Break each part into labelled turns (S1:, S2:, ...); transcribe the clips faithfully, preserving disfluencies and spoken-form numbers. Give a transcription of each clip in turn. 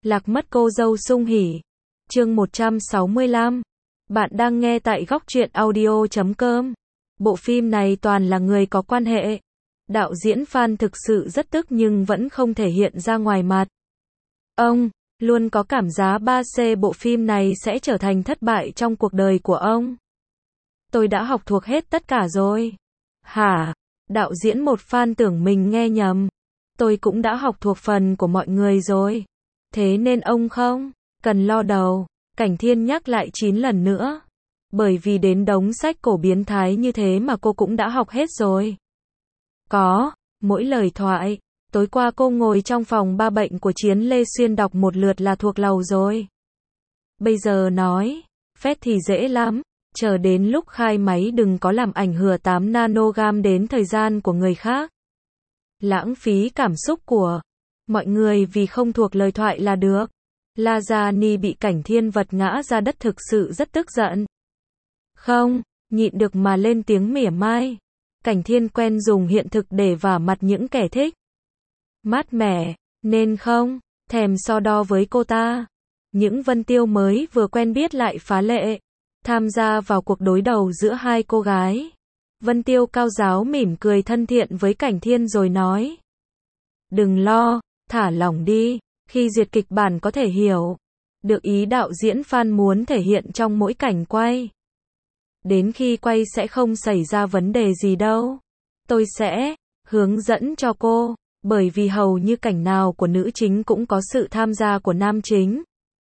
S1: Lạc mất cô dâu Sung Hỉ. Chương một trăm sáu mươi lăm. Bạn đang nghe tại góc truyện audio chấm com. Bộ phim này toàn là người có quan hệ. Đạo diễn Phan thực sự rất tức nhưng vẫn không thể hiện ra ngoài mặt. Ông luôn có cảm giác ba C bộ phim này sẽ trở thành thất bại trong cuộc đời của ông. Tôi đã học thuộc hết tất cả rồi. Hả? Đạo diễn một fan tưởng mình nghe nhầm. Tôi cũng đã học thuộc phần của mọi người rồi. Thế nên ông không cần lo đầu. Cảnh Thiên nhắc lại chín lần nữa. Bởi vì đến đống sách cổ biến thái như thế mà cô cũng đã học hết rồi. Có, mỗi lời thoại. Tối qua cô ngồi trong phòng ba bệnh của Chiến Lê Xuyên đọc một lượt là thuộc lầu rồi. Bây giờ nói, phét thì dễ lắm. Chờ đến lúc khai máy đừng có làm ảnh hưởng tám nanogam đến thời gian của người khác. Lãng phí cảm xúc của mọi người vì không thuộc lời thoại là được. Lazani bị Cảnh Thiên vật ngã ra đất thực sự rất tức giận. Không, nhịn được mà lên tiếng mỉa mai. Cảnh Thiên quen dùng hiện thực để vả mặt những kẻ thích mát mẻ, nên không thèm so đo với cô ta. Những Vân Tiêu mới vừa quen biết lại phá lệ tham gia vào cuộc đối đầu giữa hai cô gái. Vân Tiêu cao giáo mỉm cười thân thiện với Cảnh Thiên rồi nói. Đừng lo, thả lỏng đi, khi duyệt kịch bản có thể hiểu được ý đạo diễn Phan muốn thể hiện trong mỗi cảnh quay. Đến khi quay sẽ không xảy ra vấn đề gì đâu. Tôi sẽ hướng dẫn cho cô, bởi vì hầu như cảnh nào của nữ chính cũng có sự tham gia của nam chính.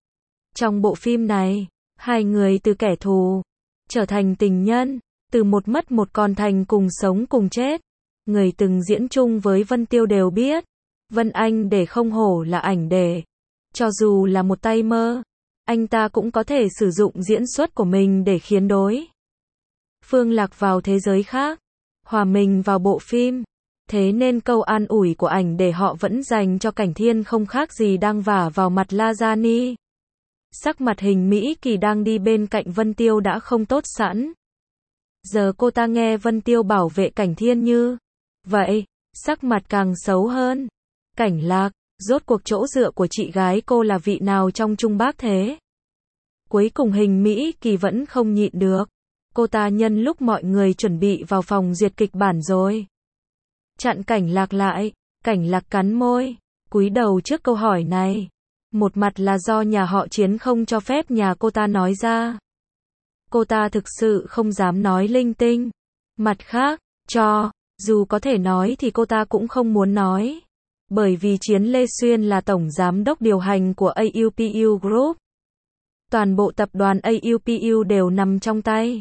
S1: Trong bộ phim này, hai người từ kẻ thù trở thành tình nhân, từ một mất một còn thành cùng sống cùng chết. Người từng diễn chung với Vân Tiêu đều biết, Vân Anh để không hổ là ảnh để. Cho dù là một tay mơ, anh ta cũng có thể sử dụng diễn xuất của mình để khiến đối phương lạc vào thế giới khác, hòa mình vào bộ phim. Thế nên câu an ủi của ảnh để họ vẫn dành cho Cảnh Thiên không khác gì đang vả vào mặt Lazani. Sắc mặt Hình Mỹ Kỳ đang đi bên cạnh Vân Tiêu đã không tốt sẵn. Giờ cô ta nghe Vân Tiêu bảo vệ Cảnh Thiên như vậy, sắc mặt càng xấu hơn. Cảnh Lạc, rốt cuộc chỗ dựa của chị gái cô là vị nào trong Trung Bắc thế? Cuối cùng Hình Mỹ Kỳ vẫn không nhịn được. Cô ta nhân lúc mọi người chuẩn bị vào phòng duyệt kịch bản rồi, chặn Cảnh Lạc lại. Cảnh Lạc cắn môi, cúi đầu trước câu hỏi này. Một mặt là do nhà họ Chiến không cho phép nhà cô ta nói ra. Cô ta thực sự không dám nói linh tinh. Mặt khác, cho dù có thể nói thì cô ta cũng không muốn nói. Bởi vì Chiến Lê Xuyên là tổng giám đốc điều hành của a u pê u Group. Toàn bộ tập đoàn a u pê u đều nằm trong tay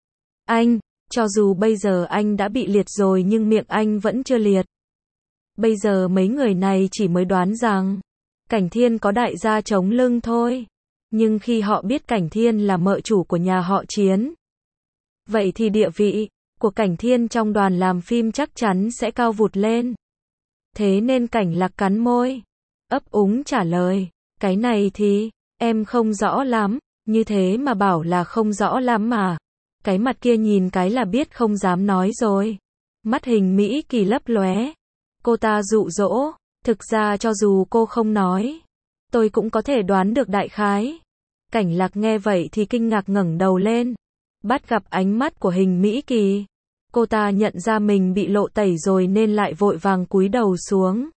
S1: anh. Cho dù bây giờ anh đã bị liệt rồi nhưng miệng anh vẫn chưa liệt. Bây giờ mấy người này chỉ mới đoán rằng Cảnh Thiên có đại gia chống lưng thôi. Nhưng khi họ biết Cảnh Thiên là mợ chủ của nhà họ Chiến, vậy thì địa vị của Cảnh Thiên trong đoàn làm phim chắc chắn sẽ cao vụt lên. Thế nên Cảnh Lạc cắn môi, ấp úng trả lời. Cái này thì em không rõ lắm. Như thế mà bảo là không rõ lắm mà. Cái mặt kia nhìn cái là biết không dám nói rồi. Mắt Hình Mỹ Kỳ lấp lóe. Cô ta dụ dỗ. Thực ra cho dù cô không nói, tôi cũng có thể đoán được đại khái. Cảnh Lạc nghe vậy thì kinh ngạc ngẩng đầu lên. Bắt gặp ánh mắt của Hình Mỹ Kỳ, cô ta nhận ra mình bị lộ tẩy rồi nên lại vội vàng cúi đầu xuống.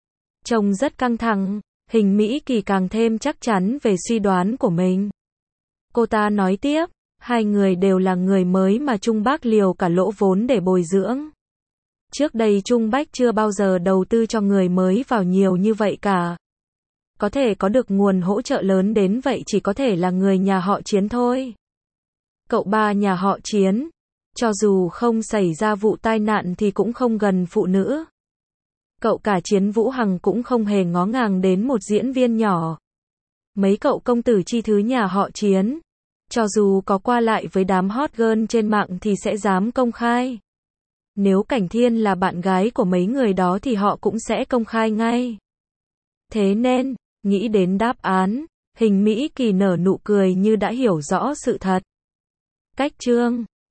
S1: Trông rất căng thẳng, Hình Mỹ Kỳ càng thêm chắc chắn về suy đoán của mình. Cô ta nói tiếp, hai người đều là người mới mà Trung Bắc liều cả lỗ vốn để bồi dưỡng. Trước đây Trung Bắc chưa bao giờ đầu tư cho người mới vào nhiều như vậy cả. Có thể có được nguồn hỗ trợ lớn đến vậy chỉ có thể là người nhà họ Chiến thôi. Cậu ba nhà họ Chiến, cho dù không xảy ra vụ tai nạn thì cũng không gần phụ nữ. Cậu cả Chiến Vũ Hằng cũng không hề ngó ngàng đến một diễn viên nhỏ. Mấy cậu công tử chi thứ nhà họ Chiến, cho dù có qua lại với đám hot girl trên mạng thì sẽ dám công khai. Nếu Cảnh Thiên là bạn gái của mấy người đó thì họ cũng sẽ công khai ngay. Thế nên, nghĩ đến đáp án, Hình Mỹ Kỳ nở nụ cười như đã hiểu rõ sự thật. Cách chương